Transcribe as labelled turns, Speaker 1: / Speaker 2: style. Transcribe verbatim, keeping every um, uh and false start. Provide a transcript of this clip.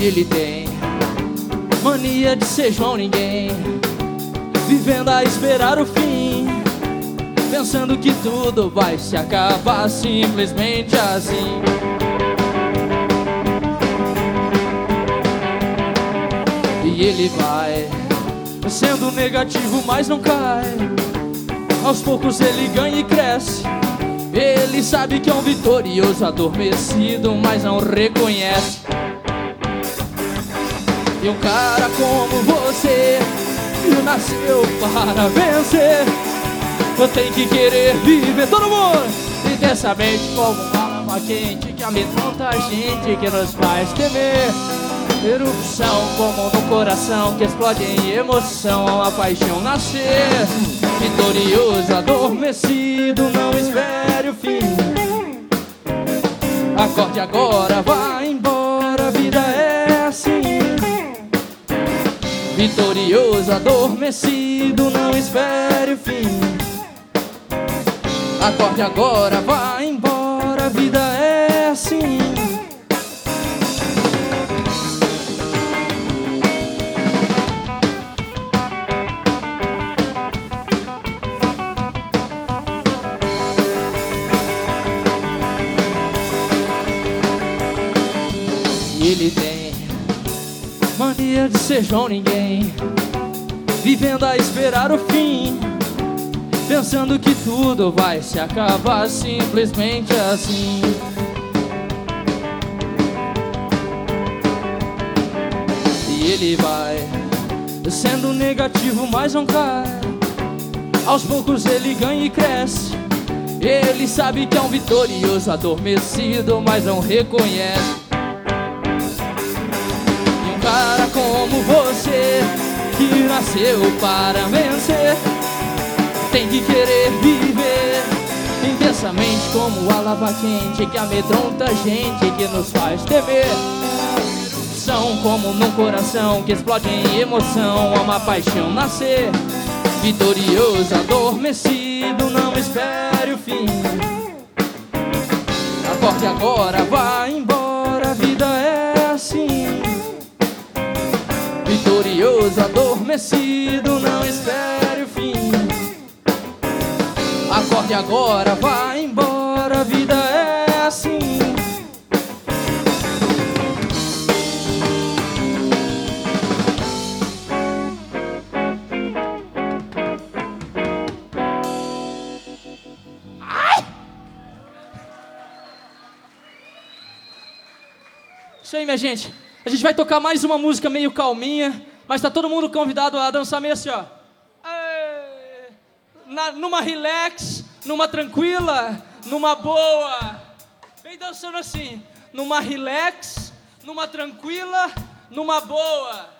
Speaker 1: E ele tem mania de ser João Ninguém, vivendo a esperar o fim, pensando que tudo vai se acabar simplesmente assim. E ele vai sendo negativo, mas não cai. Aos poucos ele ganha e cresce. Ele sabe que é um vitorioso adormecido, mas não reconhece. E um cara como você, que nasceu para vencer, tem que querer viver, todo mundo, intensamente, como uma lama quente que amedronta a gente, que nos faz temer. Erupção como no coração, que explode em emoção, a paixão nascer. Vitorioso adormecido, não espere o fim. Acorde agora, vai embora, a vida é assim. Vitorioso adormecido, não espere o fim. Acorde agora, vai embora, a vida é assim. E ele tem mania de ser João Ninguém, vivendo a esperar o fim, pensando que tudo vai se acabar simplesmente assim. E ele vai sendo negativo, mas não cai. Aos poucos ele ganha e cresce. Ele sabe que é um vitorioso adormecido, mas não reconhece. E um cara como você, que nasceu para vencer, tem que querer viver intensamente, como a lava quente que amedronta a gente, que nos faz temer. São como num coração que explode em emoção, uma paixão nascer. Vitorioso adormecido, não espere o fim. Acorde agora, vai embora, a vida é assim. Vitorioso adormecido, não espere o fim. Acorde agora, vai embora, a vida é assim. Ai! Isso aí, minha gente. A gente vai tocar mais uma música meio calminha, mas tá todo mundo convidado a dançar meio assim, ó. Na, numa relax, numa tranquila, numa boa. Vem dançando assim. Numa relax, numa tranquila, numa boa.